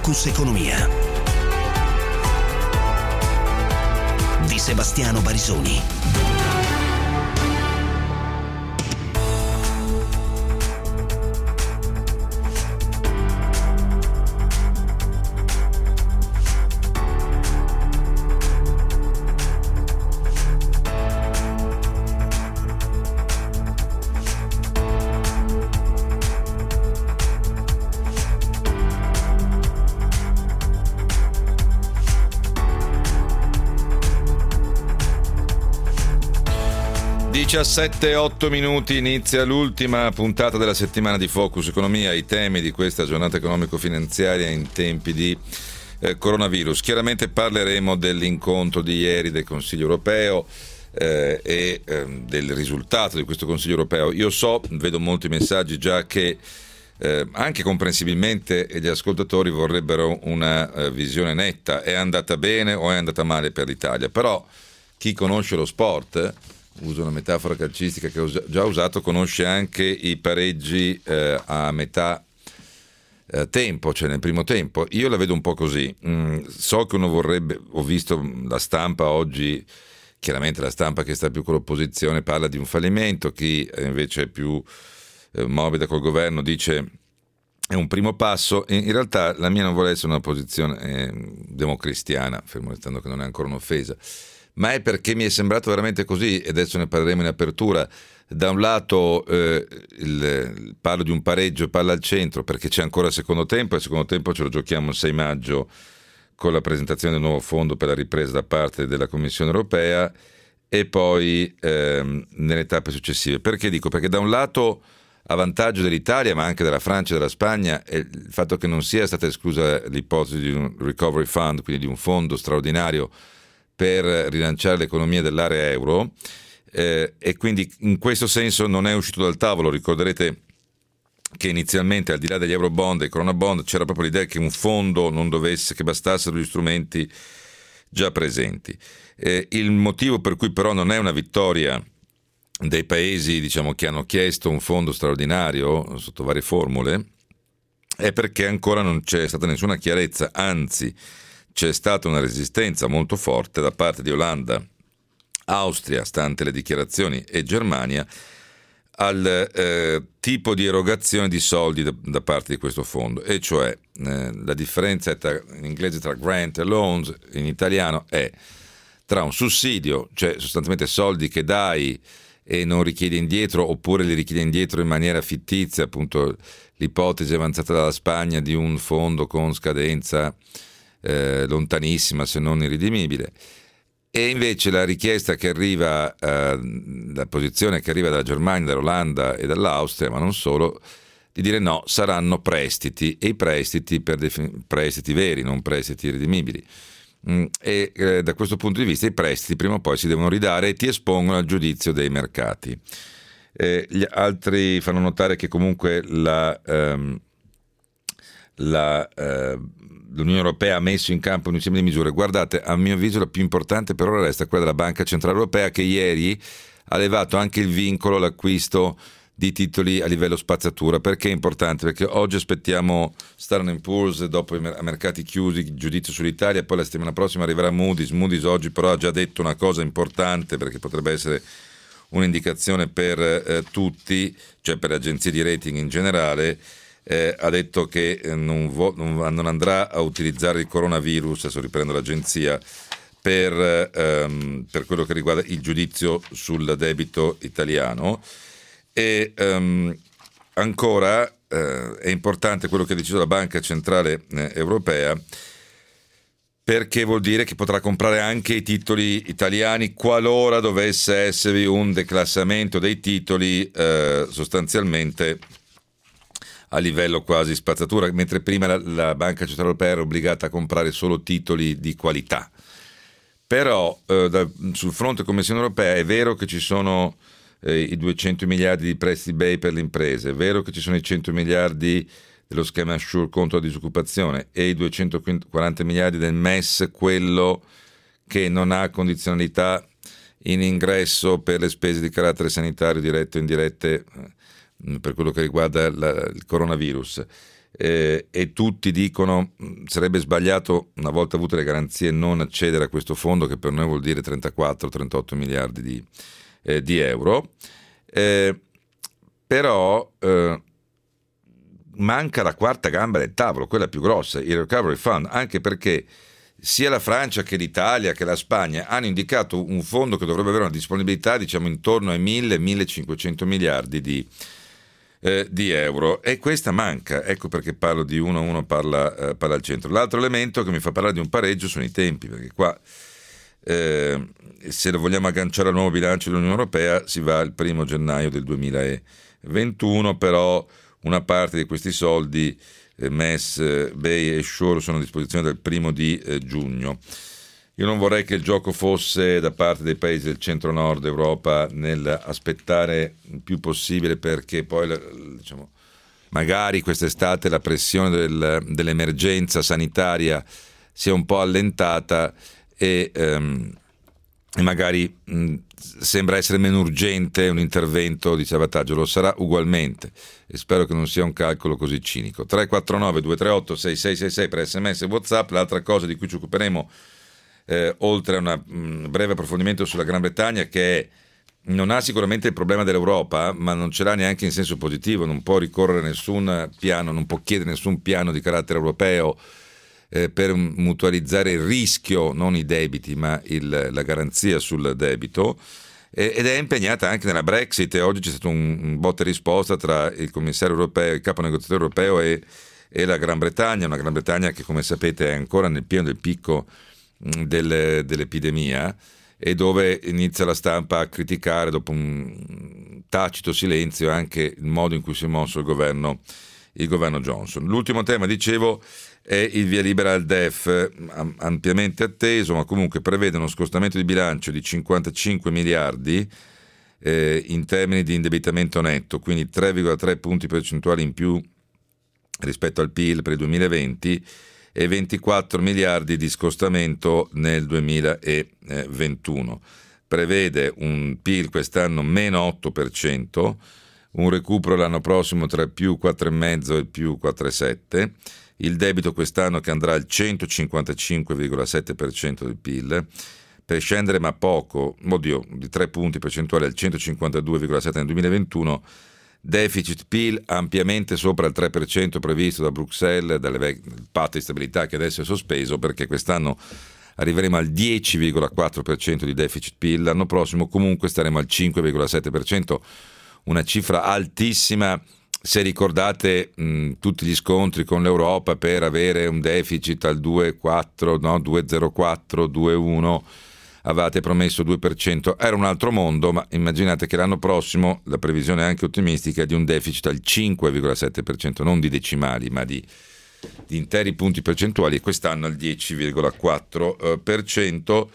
Focus Economia di Sebastiano Barisoni. Diciassette 8 minuti, inizia l'ultima puntata della settimana di Focus Economia, i temi di questa giornata economico-finanziaria in tempi di coronavirus. Chiaramente parleremo dell'incontro di ieri del Consiglio europeo e del risultato di questo Consiglio europeo. Io vedo molti messaggi già che anche comprensibilmente gli ascoltatori vorrebbero una visione netta: è andata bene o è andata male per l'Italia? Però chi conosce lo sport, uso una metafora calcistica che ho già usato, conosce anche i pareggi a metà tempo, cioè nel primo tempo. Io la vedo un po' così. So che uno vorrebbe, ho visto la stampa oggi, chiaramente la stampa che sta più con l'opposizione parla di un fallimento, chi invece è più morbida col governo dice è un primo passo. In realtà la mia non vuole essere una posizione democristiana, fermo restando che non è ancora un'offesa, ma è perché mi è sembrato veramente così, e adesso ne parleremo in apertura. Da un lato parlo di un pareggio, palla al centro, perché c'è ancora il secondo tempo, e il secondo tempo ce lo giochiamo il 6 maggio con la presentazione del nuovo fondo per la ripresa da parte della Commissione europea, e poi nelle tappe successive. Perché dico? Perché da un lato a vantaggio dell'Italia, ma anche della Francia e della Spagna, è il fatto che non sia stata esclusa l'ipotesi di un recovery fund, quindi di un fondo straordinario per rilanciare l'economia dell'area euro, e quindi in questo senso non è uscito dal tavolo. Ricorderete che inizialmente, al di là degli eurobond e corona bond, c'era proprio l'idea che un fondo non dovesse, che bastassero gli strumenti già presenti. Il motivo per cui però non è una vittoria dei paesi, diciamo, che hanno chiesto un fondo straordinario sotto varie formule, è perché ancora non c'è stata nessuna chiarezza, anzi c'è stata una resistenza molto forte da parte di Olanda, Austria, stante le dichiarazioni, e Germania al tipo di erogazione di soldi da parte di questo fondo. E cioè la differenza è in inglese tra grant e loans, in italiano è tra un sussidio, cioè sostanzialmente soldi che dai e non richiedi indietro, oppure li richiedi indietro in maniera fittizia, appunto l'ipotesi avanzata dalla Spagna di un fondo con scadenza lontanissima, se non irredimibile. E invece la richiesta che arriva, la posizione che arriva dalla Germania, dall'Olanda e dall'Austria, ma non solo, di dire no, saranno prestiti, e i prestiti prestiti veri, non prestiti irredimibili. E da questo punto di vista i prestiti prima o poi si devono ridare e ti espongono al giudizio dei mercati. Gli altri fanno notare che comunque l'Unione Europea ha messo in campo un insieme di misure. Guardate, a mio avviso la più importante per ora resta quella della Banca Centrale Europea, che ieri ha levato anche il vincolo all'acquisto di titoli a livello spazzatura. Perché è importante? Perché oggi aspettiamo Standard & Poor's, dopo i mercati chiusi, il giudizio sull'Italia, poi la settimana prossima arriverà Moody's oggi però ha già detto una cosa importante, perché potrebbe essere un'indicazione per tutti, cioè per le agenzie di rating in generale. Ha detto che non andrà a utilizzare il coronavirus, adesso riprendo l'agenzia, per quello che riguarda il giudizio sul debito italiano. E ancora è importante quello che ha deciso la Banca Centrale Europea, perché vuol dire che potrà comprare anche i titoli italiani qualora dovesse esservi un declassamento dei titoli sostanzialmente a livello quasi spazzatura, mentre prima la Banca Centrale Europea era obbligata a comprare solo titoli di qualità. Però sul fronte Commissione Europea è vero che ci sono i 200 miliardi di prestiti BEI per le imprese, è vero che ci sono i 100 miliardi dello schema Assure contro la disoccupazione e i 240 miliardi del MES, quello che non ha condizionalità in ingresso per le spese di carattere sanitario dirette o indirette per quello che riguarda il coronavirus. e tutti dicono sarebbe sbagliato, una volta avute le garanzie, non accedere a questo fondo, che per noi vuol dire 34-38 miliardi di euro. Però manca la quarta gamba del tavolo, quella più grossa, il Recovery Fund, anche perché sia la Francia che l'Italia che la Spagna hanno indicato un fondo che dovrebbe avere una disponibilità, diciamo, intorno ai 1.000-1.500 miliardi di euro, e questa manca. Ecco perché parlo di uno parla al centro. L'altro elemento che mi fa parlare di un pareggio sono i tempi, perché qua se lo vogliamo agganciare al nuovo bilancio dell'Unione Europea si va al 1 gennaio del 2021, però una parte di questi soldi MES, BEI e SURE sono a disposizione dal 1 giugno. Io non vorrei che il gioco fosse da parte dei paesi del centro-nord Europa nel aspettare il più possibile, perché poi, diciamo, magari quest'estate la pressione dell'emergenza sanitaria sia un po' allentata e magari sembra essere meno urgente un intervento di salvataggio. Lo sarà ugualmente, e spero che non sia un calcolo così cinico. 349-238-6666 per SMS e WhatsApp. L'altra cosa di cui ci occuperemo, oltre a un breve approfondimento sulla Gran Bretagna, che non ha sicuramente il problema dell'Europa, ma non ce l'ha neanche in senso positivo, non può ricorrere nessun piano, non può chiedere nessun piano di carattere europeo per mutualizzare il rischio, non i debiti, ma la garanzia sul debito, ed è impegnata anche nella Brexit. E oggi c'è stato un botta e risposta tra il commissario europeo, il capo negoziatore europeo e la Gran Bretagna, una Gran Bretagna che, come sapete, è ancora nel pieno del picco dell'epidemia, e dove inizia la stampa a criticare, dopo un tacito silenzio, anche il modo in cui si è mosso il governo Johnson. L'ultimo tema, dicevo, è il via libera al DEF, ampiamente atteso, ma comunque prevede uno scostamento di bilancio di 55 miliardi in termini di indebitamento netto, quindi 3,3 punti percentuali in più rispetto al PIL per il 2020 e 24 miliardi di scostamento nel 2021. Prevede un PIL quest'anno meno 8%, un recupero l'anno prossimo tra più 4,5 e più 4,7%, il debito quest'anno che andrà al 155,7% del PIL, per scendere ma poco, di 3 punti percentuali al 152,7% nel 2021, deficit PIL ampiamente sopra il 3% previsto da Bruxelles, dal patto di stabilità che adesso è sospeso, perché quest'anno arriveremo al 10,4% di deficit PIL, l'anno prossimo comunque staremo al 5,7%, una cifra altissima se ricordate tutti gli scontri con l'Europa per avere un deficit al 2,4, no, 2,04, 2,1, avevate promesso 2%, era un altro mondo, ma immaginate che l'anno prossimo la previsione è anche ottimistica di un deficit al 5,7%, non di decimali ma di interi punti percentuali, e quest'anno al 10,4%.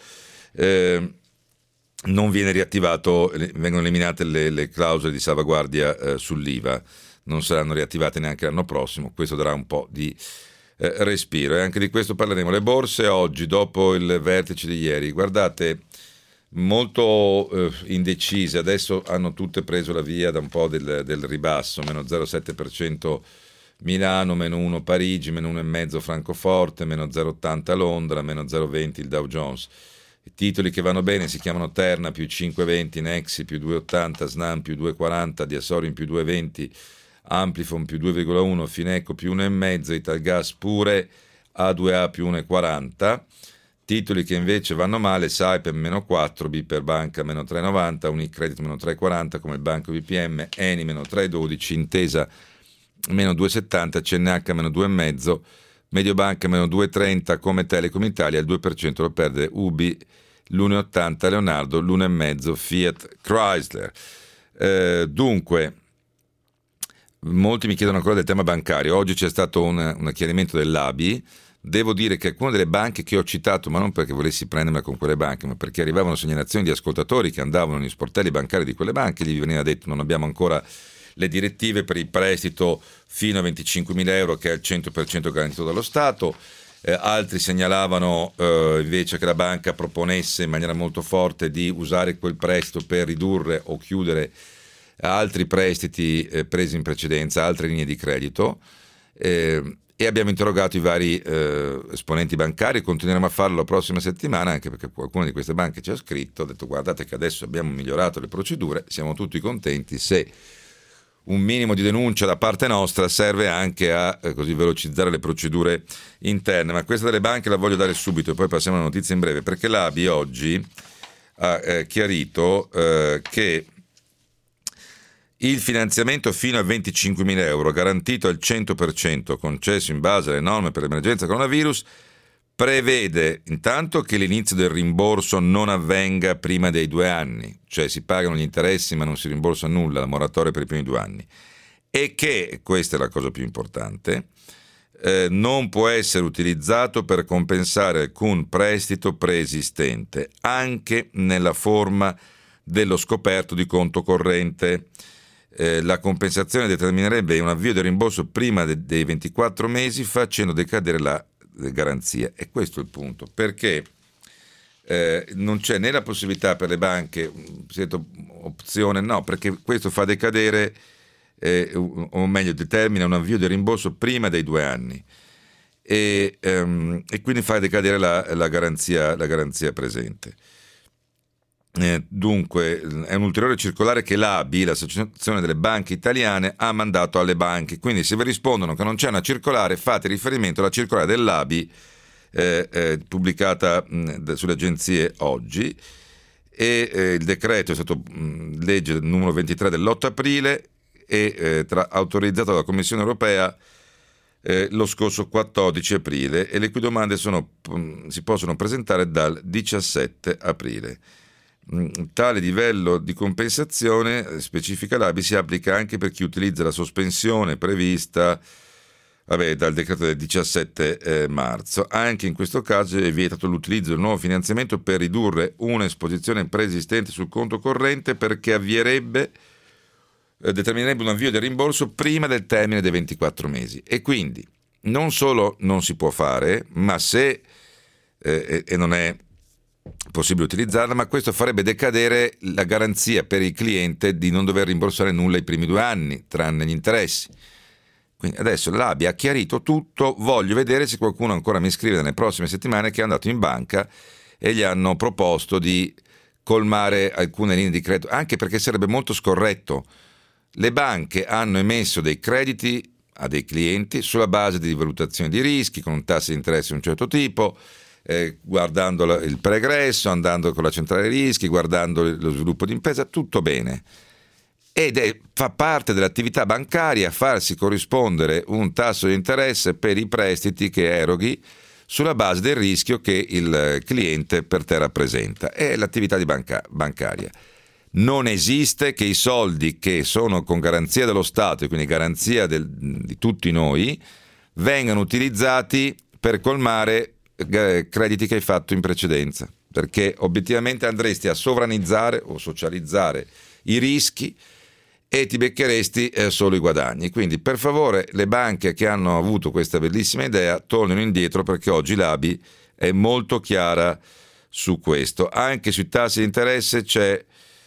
Non viene riattivato, vengono eliminate le clausole di salvaguardia sull'IVA, non saranno riattivate neanche l'anno prossimo, questo darà un po' di respiro, e anche di questo parleremo. Le borse oggi, dopo il vertice di ieri, guardate, molto indecise, adesso hanno tutte preso la via da un po' del ribasso, meno 0,7% Milano, meno 1 Parigi, meno 1,5 Francoforte, meno 0,80 Londra, meno 0,20 il Dow Jones. I titoli che vanno bene si chiamano Terna più 5,20, Nexi più 2,80, Snam più 2,40, Diasorium più 2,20, Amplifon più 2,1, Fineco più 1,5, Italgas pure, A2A più 1,40. Titoli che invece vanno male: Saipem meno 4, Biper Banca meno 3,90, Unicredit meno 3,40 come il Banco BPM, Eni meno 3,12, Intesa meno 2,70, CNH meno 2,5, Mediobanca meno 2,30, come Telecom Italia il 2% lo perde Ubi, l'1,80 Leonardo, l'1,5 Fiat Chrysler. Dunque, molti mi chiedono ancora del tema bancario. Oggi c'è stato un chiarimento dell'ABI. Devo dire che alcune delle banche che ho citato, ma non perché volessi prendermi con quelle banche, ma perché arrivavano segnalazioni di ascoltatori che andavano negli sportelli bancari di quelle banche, gli veniva detto: non abbiamo ancora le direttive per il prestito fino a 25.000 euro che è al 100% garantito dallo Stato. Altri segnalavano invece che la banca proponesse in maniera molto forte di usare quel prestito per ridurre o chiudere altri prestiti presi in precedenza, altre linee di credito. e abbiamo interrogato i vari esponenti bancari, continueremo a farlo la prossima settimana, anche perché qualcuna di queste banche ci ha scritto, ha detto guardate che adesso abbiamo migliorato le procedure, siamo tutti contenti se un minimo di denuncia da parte nostra serve anche a così velocizzare le procedure interne. Ma questa delle banche la voglio dare subito e poi passiamo alla notizia in breve, perché l'ABI oggi ha chiarito che il finanziamento fino a 25.000 euro garantito al 100% concesso in base alle norme per l'emergenza coronavirus prevede intanto che l'inizio del rimborso non avvenga prima dei 2 anni, cioè si pagano gli interessi ma non si rimborsa nulla, la moratoria per i primi 2 anni, e che, questa è la cosa più importante, non può essere utilizzato per compensare alcun prestito preesistente, anche nella forma dello scoperto di conto corrente. La compensazione determinerebbe un avvio del rimborso prima dei 24 mesi facendo decadere la garanzia. E questo è il punto, perché non c'è né la possibilità per le banche, opzione no, perché questo fa decadere o meglio determina un avvio del rimborso prima dei 2 anni e quindi fa decadere la garanzia presente. Dunque è un ulteriore circolare che l'ABI, l'Associazione delle Banche Italiane, ha mandato alle banche, quindi se vi rispondono che non c'è una circolare fate riferimento alla circolare dell'ABI pubblicata sulle agenzie oggi, e il decreto è stato legge numero 23 dell'8 aprile e autorizzato dalla Commissione Europea lo scorso 14 aprile e le cui domande si possono presentare dal 17 aprile. Tale livello di compensazione, specifica l'ABI, si applica anche per chi utilizza la sospensione prevista dal decreto del 17 marzo. Anche in questo caso è vietato l'utilizzo del nuovo finanziamento per ridurre un'esposizione preesistente sul conto corrente, perché determinerebbe un avvio del rimborso prima del termine dei 24 mesi. E quindi non solo non si può fare, ma se e non è possibile utilizzarla, ma questo farebbe decadere la garanzia per il cliente di non dover rimborsare nulla i primi 2 anni, tranne gli interessi. Quindi adesso l'ABI ha chiarito tutto, voglio vedere se qualcuno ancora mi scrive nelle prossime settimane che è andato in banca e gli hanno proposto di colmare alcune linee di credito, anche perché sarebbe molto scorretto. Le banche hanno emesso dei crediti a dei clienti sulla base di valutazione di rischi, con un tasso di interesse di un certo tipo, guardando il pregresso, andando con la centrale rischi, guardando lo sviluppo di impresa, tutto bene. Ed fa parte dell'attività bancaria farsi corrispondere un tasso di interesse per i prestiti che eroghi sulla base del rischio che il cliente per te rappresenta. È l'attività bancaria. Non esiste che i soldi che sono con garanzia dello Stato e quindi garanzia di tutti noi vengano utilizzati per colmare crediti che hai fatto in precedenza, perché obiettivamente andresti a sovranizzare o socializzare i rischi e ti beccheresti solo i guadagni. Quindi per favore le banche che hanno avuto questa bellissima idea tornino indietro, perché oggi l'ABI è molto chiara su questo. Anche sui tassi di interesse c'è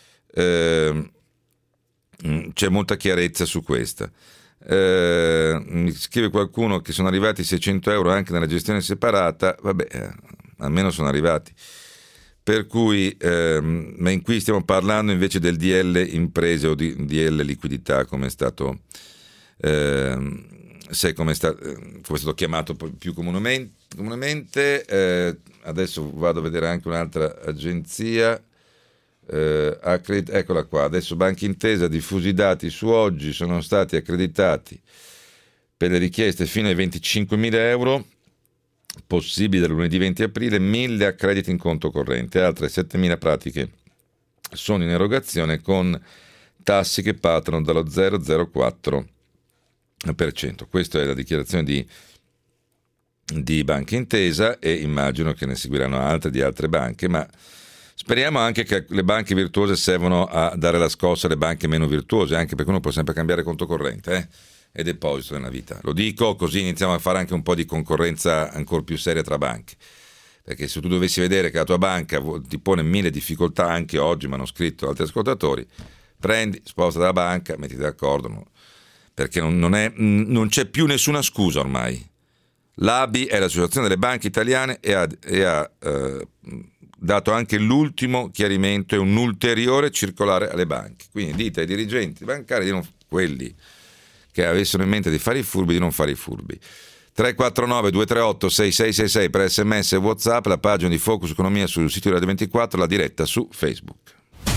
molta chiarezza su questa. Mi scrive qualcuno che sono arrivati 600 euro anche nella gestione separata. Almeno sono arrivati, per cui ma in qui stiamo parlando invece del DL imprese o di DL liquidità, come è stato come è stato chiamato più comunemente. Adesso vado a vedere anche un'altra agenzia. Eccola qua. Adesso Banca Intesa, diffusi i dati su oggi, sono stati accreditati per le richieste fino ai 25.000 euro possibili dal lunedì 20 aprile 1.000 accrediti in conto corrente, altre 7.000 pratiche sono in erogazione con tassi che partono dallo 0,04%. Questa è la dichiarazione di Banca Intesa e immagino che ne seguiranno altre di altre banche, ma speriamo anche che le banche virtuose servono a dare la scossa alle banche meno virtuose, anche perché uno può sempre cambiare conto corrente e deposito nella vita. Lo dico così iniziamo a fare anche un po' di concorrenza ancora più seria tra banche, perché se tu dovessi vedere che la tua banca ti pone 1000 difficoltà, anche oggi mi hanno scritto altri ascoltatori, prendi, sposta dalla banca, mettiti d'accordo. perché non c'è più nessuna scusa ormai. L'ABI è l'associazione delle banche italiane e ha dato anche l'ultimo chiarimento e un ulteriore circolare alle banche. Quindi dite ai dirigenti bancari, quelli che avessero in mente di fare i furbi, di non fare i furbi. 349 238 6666 per SMS e WhatsApp, la pagina di Focus Economia sul sito di Radio 24, la diretta su Facebook.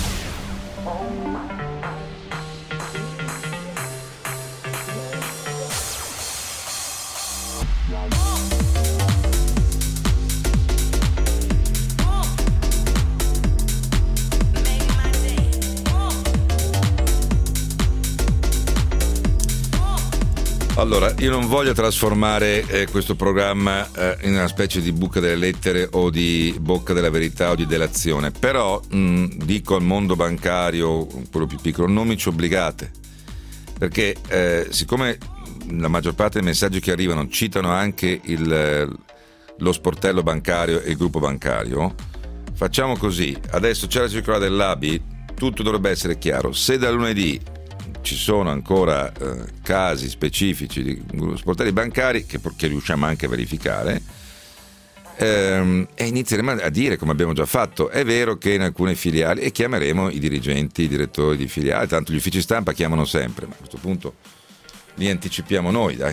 Allora, io non voglio trasformare questo programma in una specie di buca delle lettere o di bocca della verità o di delazione, però dico al mondo bancario, quello più piccolo, non mi ci obbligate, perché siccome la maggior parte dei messaggi che arrivano citano anche lo sportello bancario e il gruppo bancario, facciamo così: adesso c'è la circolare dell'ABI, tutto dovrebbe essere chiaro. Se da lunedì ci sono ancora casi specifici di sportelli bancari che riusciamo anche a verificare, e inizieremo a dire, come abbiamo già fatto, è vero che in alcune filiali, e chiameremo i dirigenti, i direttori di filiali, tanto gli uffici stampa chiamano sempre, ma a questo punto li anticipiamo noi, dai.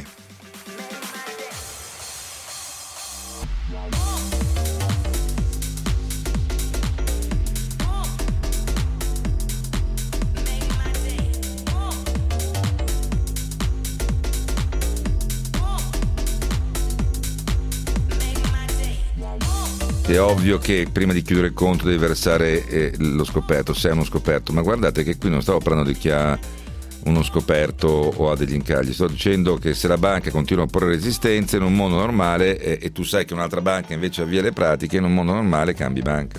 È ovvio che prima di chiudere il conto devi versare lo scoperto, se è uno scoperto, ma guardate che qui non stavo parlando di chi ha uno scoperto o ha degli incagli, sto dicendo che se la banca continua a porre resistenze in un mondo normale e tu sai che un'altra banca invece avvia le pratiche, in un mondo normale cambi banca.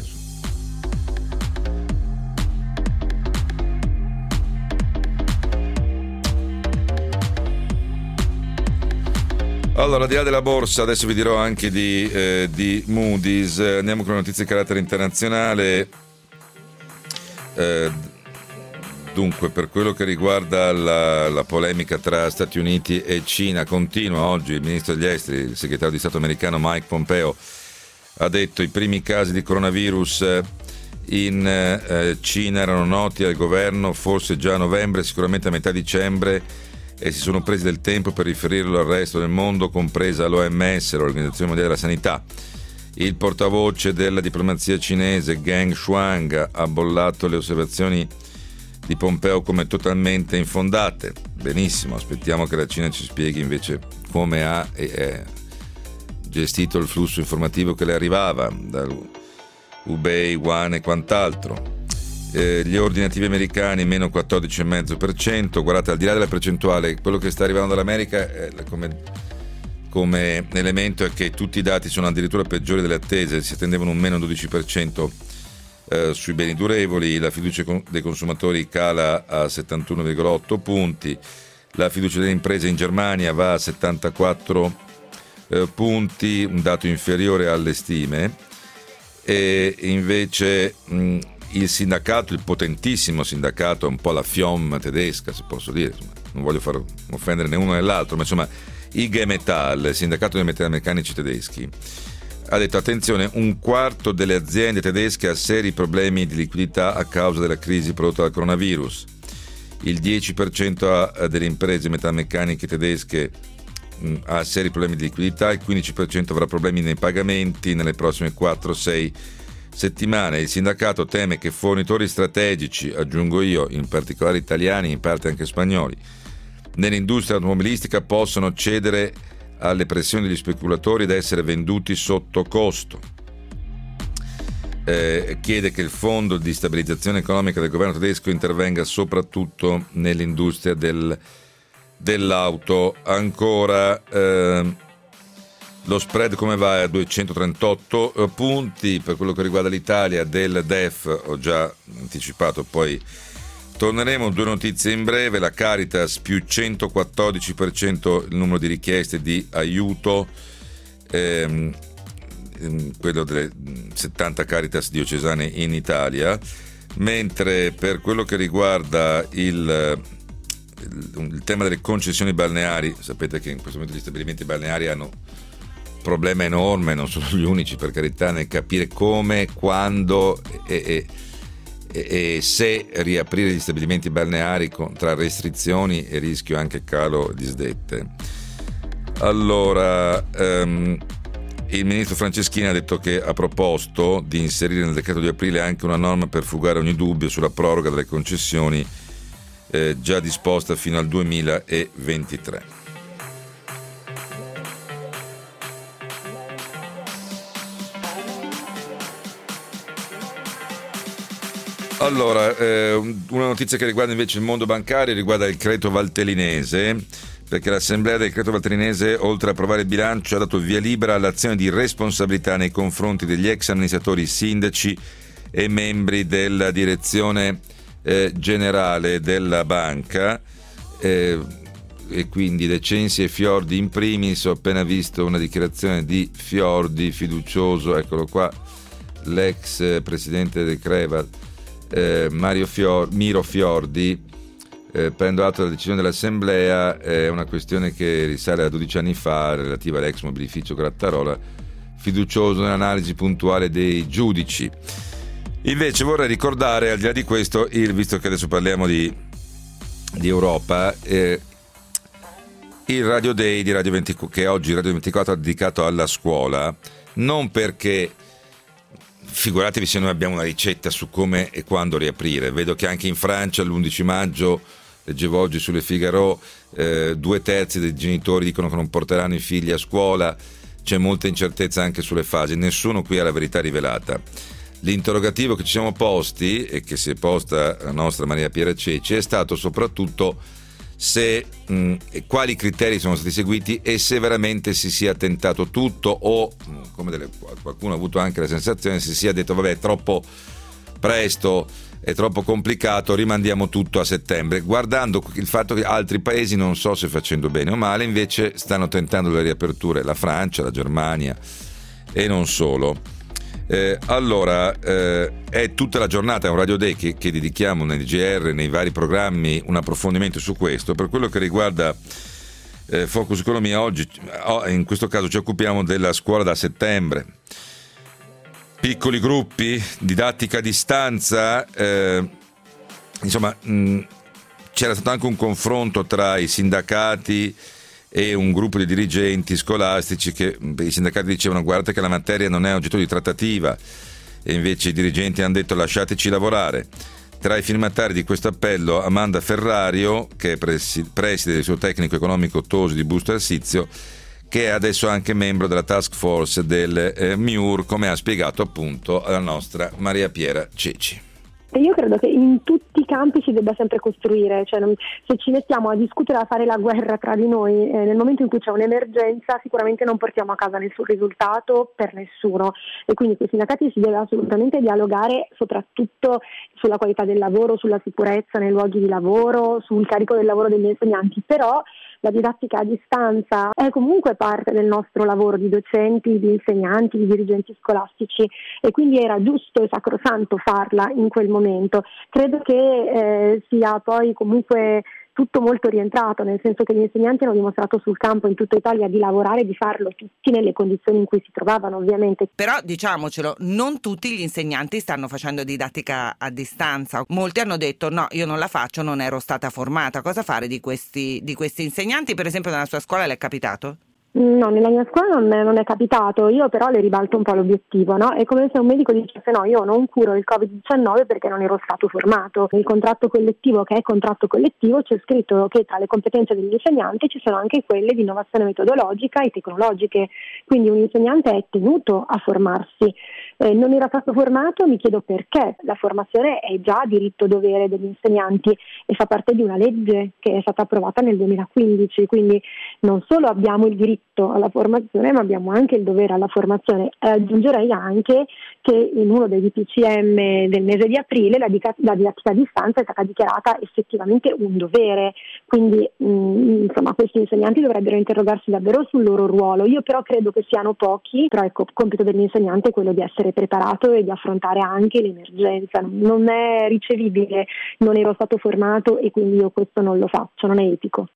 Allora, al di là della borsa, adesso vi dirò anche di Moody's. Andiamo con le notizie di carattere internazionale. Dunque, per quello che riguarda la polemica tra Stati Uniti e Cina, continua oggi il ministro degli esteri, il segretario di Stato americano Mike Pompeo, ha detto i primi casi di coronavirus in Cina erano noti al governo forse già a novembre, sicuramente a metà dicembre, e si sono presi del tempo per riferirlo al resto del mondo, compresa l'OMS, l'Organizzazione Mondiale della Sanità. Il portavoce della diplomazia cinese, Geng Shuang, ha bollato le osservazioni di Pompeo come totalmente infondate. Benissimo, aspettiamo che la Cina ci spieghi invece come ha gestito il flusso informativo che le arrivava da Hubei, Wuhan e quant'altro. Gli ordinativi americani meno 14,5%. Guardate, al di là della percentuale, quello che sta arrivando dall'America come elemento è che tutti i dati sono addirittura peggiori delle attese. Si attendevano un meno 12% sui beni durevoli, la fiducia dei consumatori cala a 71,8 punti, la fiducia delle imprese in Germania va a 74 punti, un dato inferiore alle stime, e invece il sindacato, il potentissimo sindacato, un po' la FIOM tedesca, se posso dire, insomma, non voglio far offendere né uno né l'altro, ma insomma IG Metall, il sindacato dei metalmeccanici tedeschi, ha detto: attenzione, un quarto delle aziende tedesche ha seri problemi di liquidità a causa della crisi prodotta dal coronavirus, il 10% delle imprese metalmeccaniche tedesche ha seri problemi di liquidità, il 15% avrà problemi nei pagamenti nelle prossime 4-6 settimane. Il sindacato teme che fornitori strategici, aggiungo io, in particolare italiani, in parte anche spagnoli, nell'industria automobilistica possano cedere alle pressioni degli speculatori ed essere venduti sotto costo. Chiede che il fondo di stabilizzazione economica del governo tedesco intervenga soprattutto nell'industria dell'auto. Ancora lo spread come va? A 238 punti. Per quello che riguarda l'Italia, del DEF ho già anticipato, poi torneremo. Due notizie in breve: la Caritas più 114% il numero di richieste di aiuto, quello delle 70 Caritas diocesane in Italia, mentre per quello che riguarda il tema delle concessioni balneari. Sapete che in questo momento gli stabilimenti balneari hanno un problema enorme, non sono gli unici per carità, nel capire come, quando e se riaprire gli stabilimenti balneari tra restrizioni e rischio anche calo disdette. Allora, il ministro Franceschini ha detto che ha proposto di inserire nel decreto di aprile anche una norma per fugare ogni dubbio sulla proroga delle concessioni già disposta fino al 2023. Allora, una notizia che riguarda invece il mondo bancario riguarda il credito valtellinese, perché l'Assemblea del credito valtellinese, oltre a approvare il bilancio, ha dato via libera all'azione di responsabilità nei confronti degli ex amministratori, sindaci e membri della direzione generale della banca, e quindi De Censi e Fiordi in primis. Ho appena visto una dichiarazione di Fiordi, fiducioso, eccolo qua, l'ex presidente del Creval, Miro Fiordi. Prendo atto della decisione dell'Assemblea, è una questione che risale a 12 anni fa, relativa all'ex mobilificio Grattarola, fiducioso nell'analisi puntuale dei giudici. Invece vorrei ricordare, al di là di questo, visto che adesso parliamo di Europa, il Radio Day di Radio 24, che oggi Radio 24 ha dedicato alla scuola, non perché, figuratevi se noi abbiamo una ricetta su come e quando riaprire. Vedo che anche in Francia l'11 maggio, leggevo oggi sulle Figaro, 2/3 dei genitori dicono che non porteranno i figli a scuola, c'è molta incertezza anche sulle fasi, nessuno qui ha la verità rivelata. L'interrogativo che ci siamo posti e che si è posta la nostra Maria Piera Ceci è stato soprattutto quali criteri sono stati seguiti e se veramente si sia tentato tutto o, come qualcuno ha avuto anche la sensazione, si sia detto vabbè, è troppo presto, è troppo complicato, rimandiamo tutto a settembre, guardando il fatto che altri paesi, non so se facendo bene o male, invece stanno tentando le riaperture, la Francia, la Germania e non solo. Allora, è tutta la giornata, è un Radio Day che dedichiamo nel GR, nei vari programmi, un approfondimento su questo. Per quello che riguarda Focus Economia, oggi in questo caso ci occupiamo della scuola da settembre. Piccoli gruppi, didattica a distanza, insomma, c'era stato anche un confronto tra i sindacati e un gruppo di dirigenti scolastici che i sindacati dicevano guardate che la materia non è oggetto di trattativa, e invece i dirigenti hanno detto lasciateci lavorare. Tra i firmatari di questo appello Amanda Ferrario, che è preside del suo tecnico economico Tosi di Busto Arsizio, che è adesso anche membro della task force del MIUR, come ha spiegato appunto alla nostra Maria Piera Ceci. Io credo che in tutti i campi si debba sempre costruire, cioè se ci mettiamo a discutere, a fare la guerra tra di noi, nel momento in cui c'è un'emergenza sicuramente non portiamo a casa nessun risultato per nessuno, e quindi con i sindacati si deve assolutamente dialogare soprattutto sulla qualità del lavoro, sulla sicurezza nei luoghi di lavoro, sul carico del lavoro degli insegnanti, però la didattica a distanza è comunque parte del nostro lavoro di docenti, di insegnanti, di dirigenti scolastici, e quindi era giusto e sacrosanto farla in quel momento. Credo che sia poi comunque tutto molto rientrato, nel senso che gli insegnanti hanno dimostrato sul campo in tutta Italia di lavorare e di farlo tutti nelle condizioni in cui si trovavano, ovviamente. Però diciamocelo, non tutti gli insegnanti stanno facendo didattica a distanza. Molti hanno detto no, io non la faccio, non ero stata formata. Cosa fare di questi insegnanti? Per esempio nella sua scuola le è capitato? No, nella mia scuola non è capitato, io però le ribalto un po' l'obiettivo, no? È come se un medico dicesse no, io non curo il Covid-19 perché non ero stato formato. Nel contratto collettivo, che è contratto collettivo, c'è scritto che tra le competenze degli insegnanti ci sono anche quelle di innovazione metodologica e tecnologiche, quindi un insegnante è tenuto a formarsi. Non era stato formato, mi chiedo perché. La formazione è già diritto-dovere degli insegnanti e fa parte di una legge che è stata approvata nel 2015, quindi non solo abbiamo il diritto diritto alla formazione, ma abbiamo anche il dovere alla formazione. Aggiungerei anche che in uno dei DPCM del mese di aprile la didattica a distanza è stata dichiarata effettivamente un dovere, quindi insomma questi insegnanti dovrebbero interrogarsi davvero sul loro ruolo. Io però credo che siano pochi, però ecco, il compito dell'insegnante è quello di essere preparato e di affrontare anche l'emergenza. Non è ricevibile, non ero stato formato e quindi io questo non lo faccio, non è etico.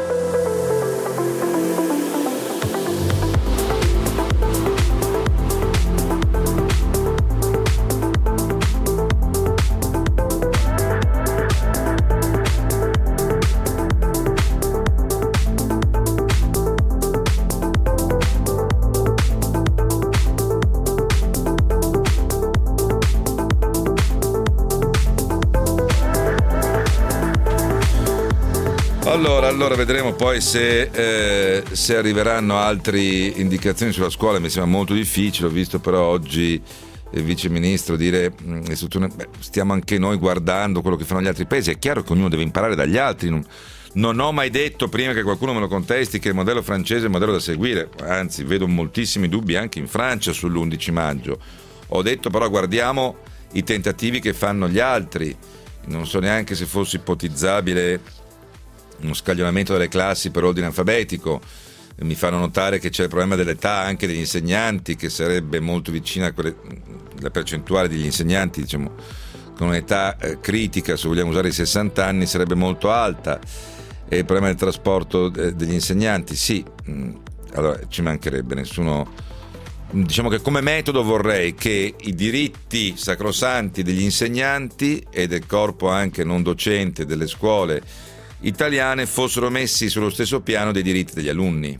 Allora vedremo poi se arriveranno altre indicazioni sulla scuola. Mi sembra molto difficile. Ho visto però oggi il vice ministro dire stiamo anche noi guardando quello che fanno gli altri paesi. È chiaro che ognuno deve imparare dagli altri. Non ho mai detto, prima che qualcuno me lo contesti, che il modello francese è il modello da seguire, anzi vedo moltissimi dubbi anche in Francia sull'11 maggio. Ho detto però guardiamo i tentativi che fanno gli altri. Non so neanche se fosse ipotizzabile uno scaglionamento delle classi per ordine alfabetico. Mi fanno notare che c'è il problema dell'età anche degli insegnanti, che sarebbe molto vicina a la percentuale degli insegnanti, diciamo, con un'età critica, se vogliamo usare i 60 anni, sarebbe molto alta. E il problema del trasporto degli insegnanti, sì, allora ci mancherebbe, nessuno. Diciamo che come metodo vorrei che i diritti sacrosanti degli insegnanti e del corpo anche non docente delle scuole italiane fossero messi sullo stesso piano dei diritti degli alunni,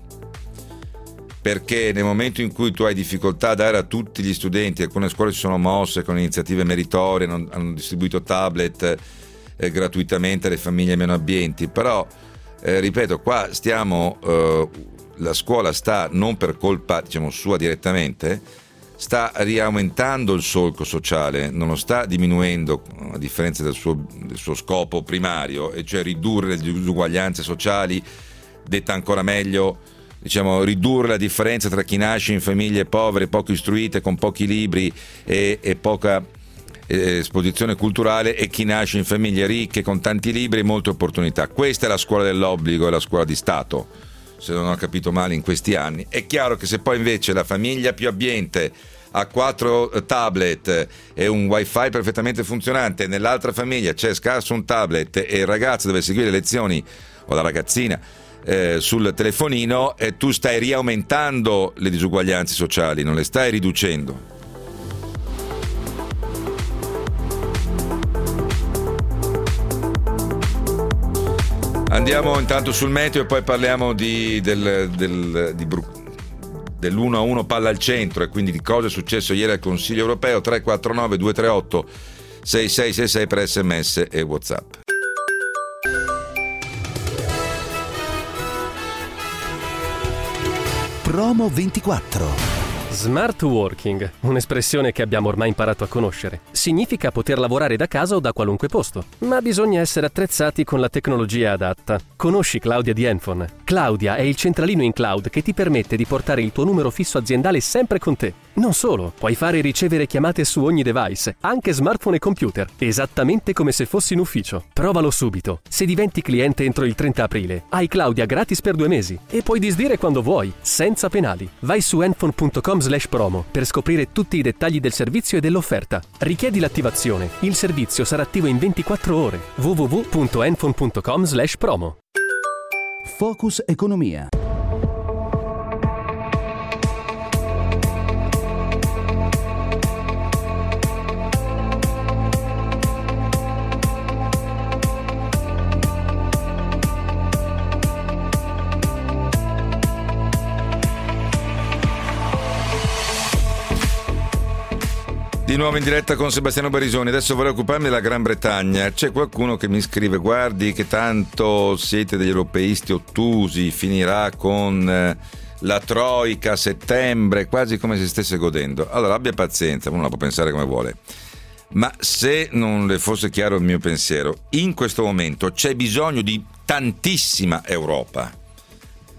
perché nel momento in cui tu hai difficoltà a dare a tutti gli studenti, alcune scuole si sono mosse con iniziative meritorie, hanno distribuito tablet gratuitamente alle famiglie meno abbienti, però ripeto, qua la scuola sta, non per colpa diciamo sua direttamente, sta riaumentando il solco sociale, non lo sta diminuendo, a differenza del suo scopo primario, e cioè ridurre le disuguaglianze sociali, detta ancora meglio, diciamo, ridurre la differenza tra chi nasce in famiglie povere, poco istruite, con pochi libri e poca esposizione culturale, e chi nasce in famiglie ricche, con tanti libri e molte opportunità. Questa è la scuola dell'obbligo, è la scuola di Stato, se non ho capito male in questi anni. È chiaro che se poi invece la famiglia più abbiente ha 4 tablet e un wifi perfettamente funzionante, nell'altra famiglia c'è scarso un tablet e il ragazzo deve seguire le lezioni, o la ragazzina, sul telefonino, e tu stai riaumentando le disuguaglianze sociali, non le stai riducendo. Andiamo intanto sul meteo e poi parliamo dell'1-1 palla al centro, e quindi di cosa è successo ieri al Consiglio europeo. 349 238 6666 per SMS e WhatsApp. Promo 24. Smart working, un'espressione che abbiamo ormai imparato a conoscere. Significa poter lavorare da casa o da qualunque posto, ma bisogna essere attrezzati con la tecnologia adatta. Conosci Claudia di Enfone? Claudia è il centralino in cloud che ti permette di portare il tuo numero fisso aziendale sempre con te. Non solo, puoi fare e ricevere chiamate su ogni device, anche smartphone e computer, esattamente come se fossi in ufficio. Provalo subito. Se diventi cliente entro il 30 aprile, hai Claudia gratis per 2 mesi e puoi disdire quando vuoi, senza penali. Vai su enfone.com/promo per scoprire tutti i dettagli del servizio e dell'offerta. Richiedi l'attivazione. Il servizio sarà attivo in 24 ore. www.enfone.com/promo. Focus Economia. Di nuovo in diretta con Sebastiano Barisoni. Adesso vorrei occuparmi della Gran Bretagna. C'è qualcuno che mi scrive: guardi che tanto siete degli europeisti ottusi, finirà con la troica a settembre, quasi come se stesse godendo. Allora abbia pazienza, uno la può pensare come vuole, ma se non le fosse chiaro il mio pensiero, in questo momento c'è bisogno di tantissima Europa,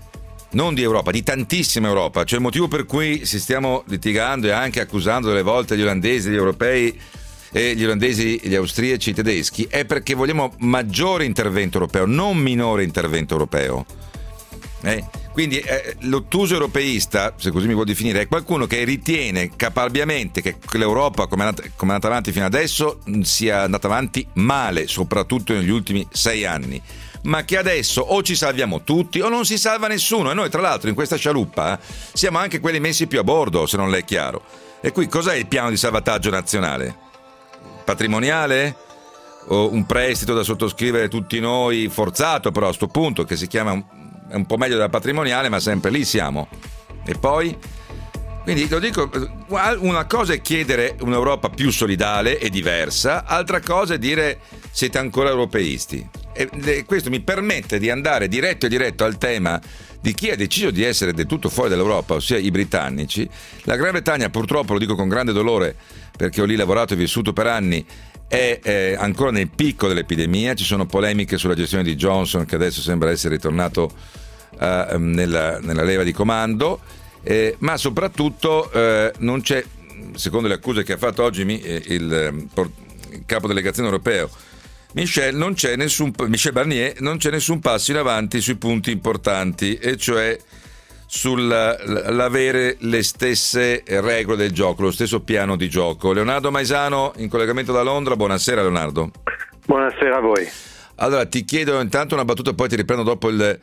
non di Europa, di tantissima Europa. Cioè il motivo per cui si stiamo litigando e anche accusando delle volte gli olandesi, gli europei, gli olandesi, gli austriaci, i tedeschi, è perché vogliamo maggiore intervento europeo, non minore intervento europeo. Quindi l'ottuso europeista, se così mi vuol definire, è qualcuno che ritiene caparbiamente che l'Europa, come è andata avanti fino adesso, sia andata avanti male, soprattutto negli ultimi 6 anni, ma che adesso o ci salviamo tutti o non si salva nessuno. E noi, tra l'altro, in questa scialuppa siamo anche quelli messi più a bordo, se non le è chiaro. E qui cos'è il piano di salvataggio nazionale? Patrimoniale? O un prestito da sottoscrivere tutti noi, forzato però a sto punto, che si chiama è un po' meglio della patrimoniale, ma sempre lì siamo. E poi? Quindi lo dico, una cosa è chiedere un'Europa più solidale e diversa, altra cosa è dire siete ancora europeisti. E questo mi permette di andare diretto al tema di chi ha deciso di essere del tutto fuori dall'Europa, ossia i britannici. La Gran Bretagna, purtroppo, lo dico con grande dolore perché ho lì lavorato e vissuto per anni, è ancora nel picco dell'epidemia. Ci sono polemiche sulla gestione di Johnson, che adesso sembra essere ritornato nella leva di comando, ma soprattutto non c'è, secondo le accuse che ha fatto oggi il capo delegazione europeo Michel Barnier, non c'è nessun passo in avanti sui punti importanti, e cioè sull'avere le stesse regole del gioco, lo stesso piano di gioco. Leonardo Maisano in collegamento da Londra. Buonasera Leonardo. Buonasera a voi. Allora ti chiedo intanto una battuta, poi ti riprendo dopo il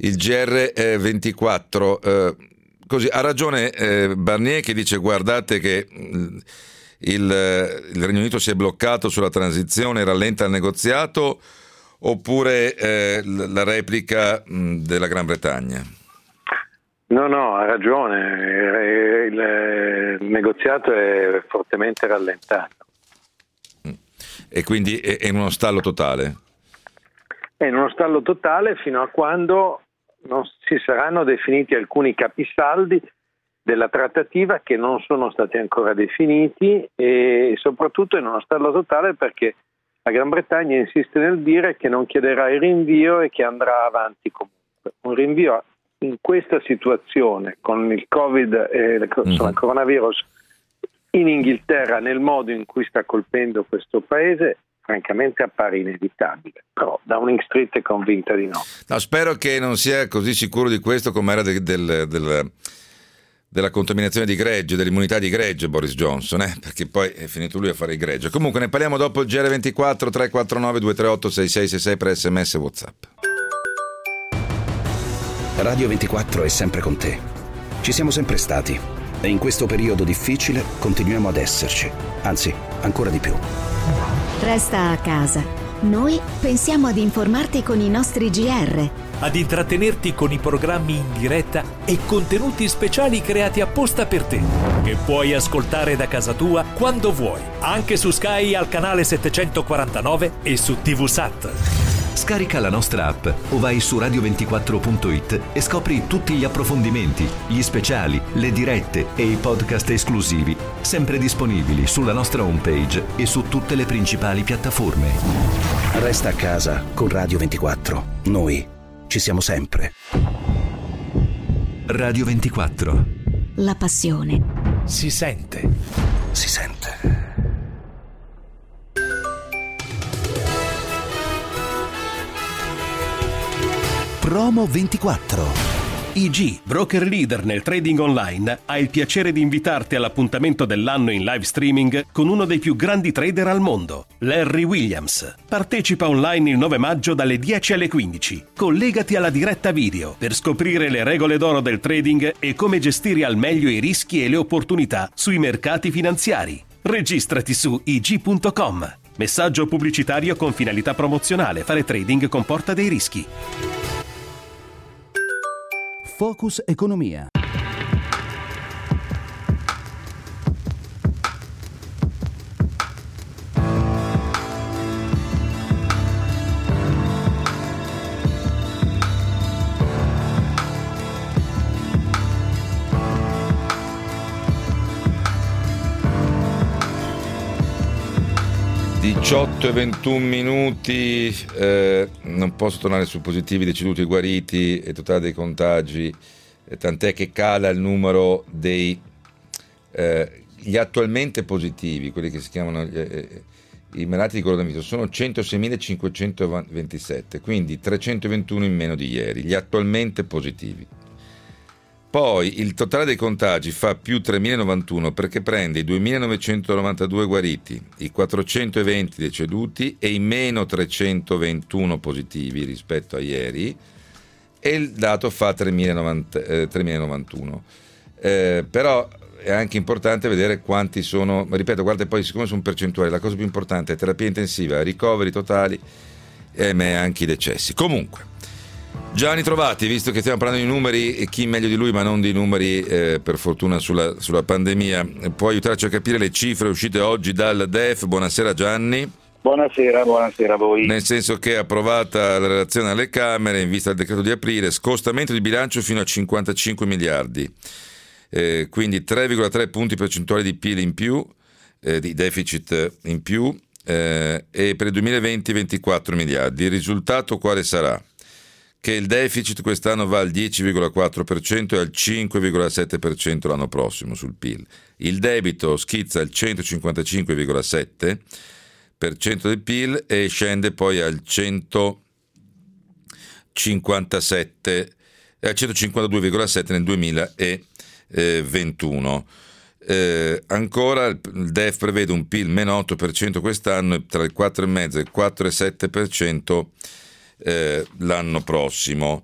GR24. Così ha ragione Barnier, che dice guardate che il Regno Unito si è bloccato sulla transizione, rallenta il negoziato, oppure la replica della Gran Bretagna? No, ha ragione, il negoziato è fortemente rallentato. E quindi è in uno stallo totale? È in uno stallo totale fino a quando non si saranno definiti alcuni capisaldi della trattativa, che non sono stati ancora definiti, e soprattutto in uno stallo totale perché la Gran Bretagna insiste nel dire che non chiederà il rinvio e che andrà avanti comunque. Un rinvio in questa situazione, con il Covid e il coronavirus in Inghilterra, nel modo in cui sta colpendo questo paese, francamente appare inevitabile. Però Downing Street è convinta di no. No, spero che non sia così sicuro di questo come era della contaminazione di gregge, dell'immunità di gregge Boris Johnson, perché poi è finito lui a fare il gregge. Comunque ne parliamo dopo il GR24. 349 238 6666 per SMS e WhatsApp. Radio 24 è sempre con te. Ci siamo sempre stati e in questo periodo difficile continuiamo ad esserci, anzi ancora di più. Resta a casa. Noi pensiamo ad informarti con i nostri GR, ad intrattenerti con i programmi in diretta e contenuti speciali creati apposta per te, che puoi ascoltare da casa tua quando vuoi, anche su Sky al canale 749 e su TVSAT. Scarica la nostra app o vai su radio24.it e scopri tutti gli approfondimenti, gli speciali, le dirette e i podcast esclusivi, sempre disponibili sulla nostra homepage e su tutte le principali piattaforme. Resta a casa con Radio 24. Noi ci siamo sempre. Radio 24. La passione si sente. Si sente. Promo 24. IG, broker leader nel trading online, ha il piacere di invitarti all'appuntamento dell'anno in live streaming con uno dei più grandi trader al mondo, Larry Williams. Partecipa online il 9 maggio dalle 10 alle 15. Collegati alla diretta video per scoprire le regole d'oro del trading e come gestire al meglio i rischi e le opportunità sui mercati finanziari. Registrati su ig.com. Messaggio pubblicitario con finalità promozionale. Fare trading comporta dei rischi. Focus Economia. (18 e 21 minuti). Non posso tornare su positivi, deceduti, guariti e totale dei contagi tant'è che cala il numero dei gli attualmente positivi, quelli che si chiamano i malati di coronavirus, sono 106.527, quindi 321 in meno di ieri, gli attualmente positivi. Poi il totale dei contagi fa più 3.091 perché prende i 2.992 guariti, i 420 deceduti e i meno 321 positivi rispetto a ieri, e il dato fa 3.091. Però è anche importante vedere quanti sono, ripeto, guarda, poi siccome sono percentuali, la cosa più importante è terapia intensiva, ricoveri totali e anche i decessi. Comunque, Gianni Trovati, visto che stiamo parlando di numeri, e chi meglio di lui, ma non di numeri, per fortuna sulla pandemia, può aiutarci a capire le cifre uscite oggi dal DEF. Buonasera Gianni. Buonasera a voi. Nel senso che è approvata la relazione alle Camere in vista del decreto di aprile, scostamento di bilancio fino a 55 miliardi, quindi 3,3 punti percentuali di PIL in più, di deficit in più, e per il 2020 24 miliardi. Il risultato quale sarà? Che il deficit quest'anno va al 10,4% e al 5,7% l'anno prossimo sul PIL. Il debito schizza al 155,7% del PIL e scende poi al 152,7% nel 2021. Ancora il DEF prevede un PIL meno 8% quest'anno e tra il 4,5% e il 4,7% l'anno prossimo.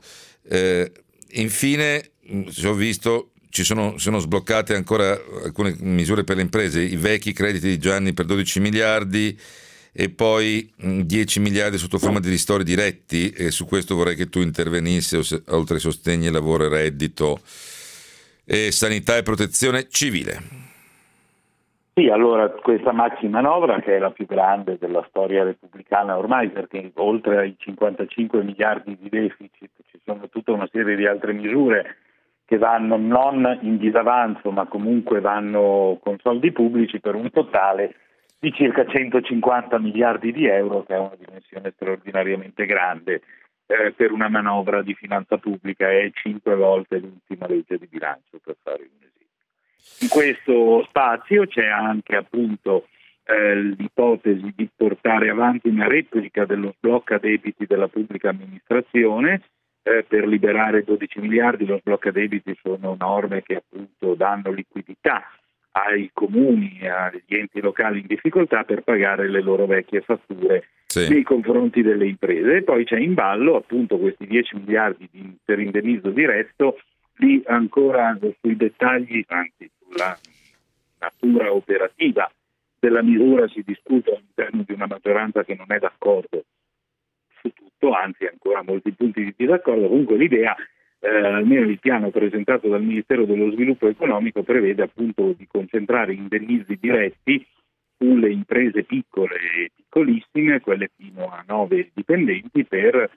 Infine, ho visto ci sono sbloccate ancora alcune misure per le imprese, i vecchi crediti di Gianni per 12 miliardi e poi 10 miliardi sotto forma di ristori diretti, e su questo vorrei che tu intervenissi, oltre ai sostegni, lavoro e reddito, e sanità e protezione civile. Sì, allora questa maxi manovra, che è la più grande della storia repubblicana ormai, perché oltre ai 55 miliardi di deficit ci sono tutta una serie di altre misure che vanno non in disavanzo ma comunque vanno con soldi pubblici, per un totale di circa 150 miliardi di euro, che è una dimensione straordinariamente grande per una manovra di finanza pubblica, è 5 volte l'ultima legge di bilancio, per fare un esempio. In questo spazio c'è anche appunto l'ipotesi di portare avanti una replica dello sblocca debiti della pubblica amministrazione per liberare 12 miliardi. Lo sblocca debiti sono norme che appunto danno liquidità ai comuni e agli enti locali in difficoltà per pagare le loro vecchie fatture nei confronti delle imprese. E poi c'è in ballo appunto questi 10 miliardi per indennizzo diretto. Lì ancora sui dettagli, anzi sulla natura operativa della misura si discute all'interno di una maggioranza che non è d'accordo su tutto, anzi ancora molti punti di disaccordo. Comunque l'idea, almeno il piano presentato dal Ministero dello Sviluppo Economico, prevede appunto di concentrare indennizzi diretti sulle imprese piccole e piccolissime, quelle fino a 9 dipendenti, per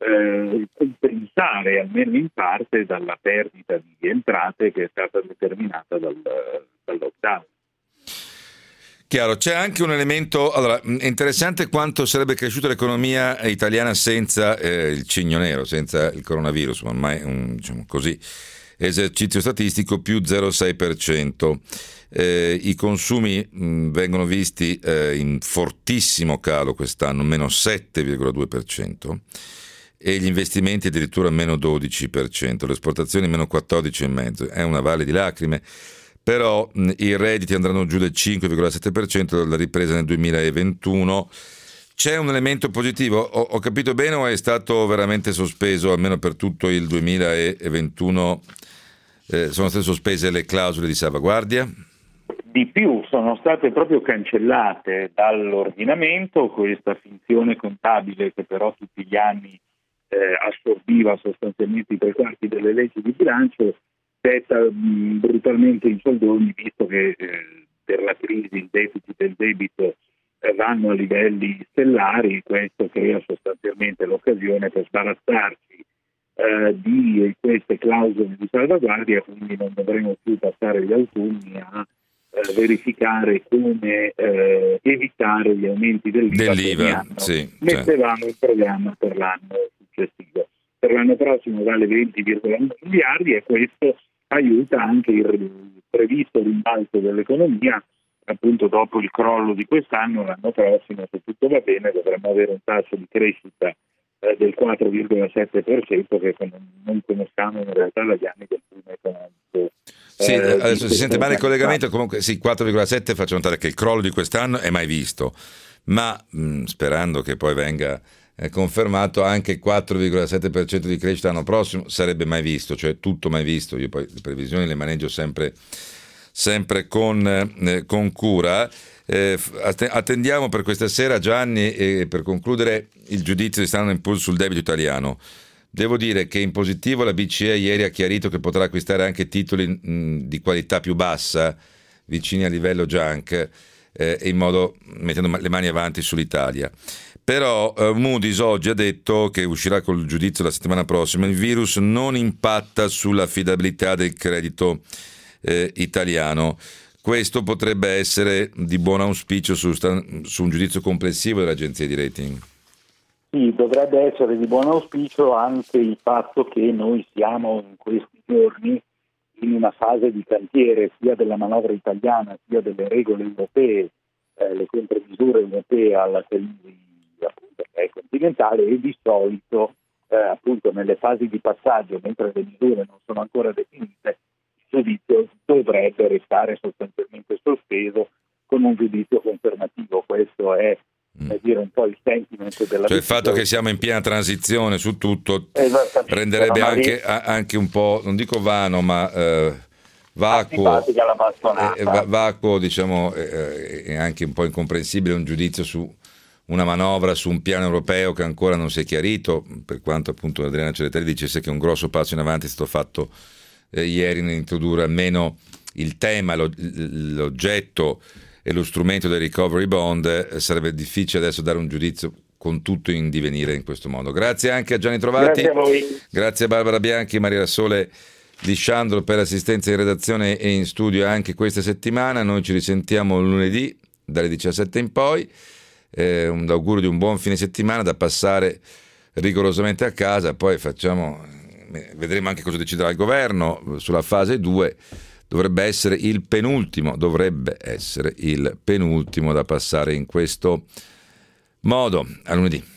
compensare almeno in parte dalla perdita di entrate che è stata determinata dal lockdown. Chiaro, c'è anche un elemento, allora, è interessante quanto sarebbe cresciuta l'economia italiana senza il cigno nero, senza il coronavirus, ma ormai diciamo così, esercizio statistico più 0,6%. I consumi vengono visti in fortissimo calo quest'anno, meno 7,2%. E gli investimenti addirittura meno 12%, le esportazioni meno 14,5%, è una valle di lacrime, però i redditi andranno giù del 5,7% dalla ripresa nel 2021. C'è un elemento positivo, ho capito bene, o è stato veramente sospeso, almeno per tutto il 2021, sono state sospese le clausole di salvaguardia? Di più, sono state proprio cancellate dall'ordinamento questa finzione contabile che però tutti gli anni assorbiva sostanzialmente i 3/4 delle leggi di bilancio, detta brutalmente in soldoni, visto che per la crisi il deficit e il debito vanno a livelli stellari. Questo crea sostanzialmente l'occasione per sbarazzarsi di queste clausole di salvaguardia, quindi non dovremo più passare gli autunni a verificare come evitare gli aumenti dell'IVA che sì, mettevamo in programma per l'anno successivo. per l'anno prossimo vale 20,9 miliardi, e questo aiuta anche il previsto rimbalzo dell'economia. Appunto, dopo il crollo di quest'anno, l'anno prossimo, se tutto va bene, dovremmo avere un tasso di crescita del 4,7%, che non conosciamo in realtà dagli anni del primo economico. Sì, adesso si sente male il collegamento, comunque sì, 4,7 faccio notare che il crollo di quest'anno è mai visto, ma sperando che poi venga confermato, anche il 4,7% di crescita l'anno prossimo sarebbe mai visto, cioè tutto mai visto. Io poi le previsioni le maneggio sempre con cura. Attendiamo per questa sera, Gianni, e per concludere, il giudizio di Standard & Poor's sul debito italiano. Devo dire che in positivo la BCE ieri ha chiarito che potrà acquistare anche titoli di qualità più bassa, vicini al livello junk, in modo mettendo le mani avanti sull'Italia. Però Moody's oggi ha detto, che uscirà col giudizio la settimana prossima, il virus non impatta sull'affidabilità del credito italiano. Questo potrebbe essere di buon auspicio su un giudizio complessivo delle agenzie di rating. Sì, dovrebbe essere di buon auspicio anche il fatto che noi siamo in questi giorni in una fase di cantiere sia della manovra italiana sia delle regole europee, le contromisure europee alla crisi appunto continentale, e di solito appunto nelle fasi di passaggio, mentre le misure non sono ancora definite, il giudizio dovrebbe restare sostanzialmente sospeso con un giudizio confermativo. Questo è dire un po' il sentiment della cioè il fatto che siamo in piena transizione su tutto renderebbe anche un po', non dico vano, ma vacuo, diciamo, e anche un po' incomprensibile un giudizio su una manovra, su un piano europeo che ancora non si è chiarito, per quanto appunto Adriana Celetelli dicesse che un grosso passo in avanti è stato fatto ieri nell'introdurre almeno il tema, l'oggetto e lo strumento del recovery bond. Sarebbe difficile adesso dare un giudizio con tutto in divenire in questo modo. Grazie anche a Gianni Trovati, grazie a voi. Grazie a Barbara Bianchi, Maria Sole Lisciandro per l'assistenza in redazione e in studio anche questa settimana. Noi ci risentiamo lunedì dalle 17 in poi. Un augurio di un buon fine settimana da passare rigorosamente a casa, poi vedremo anche cosa deciderà il governo sulla fase 2. Dovrebbe essere il penultimo da passare in questo modo. A lunedì.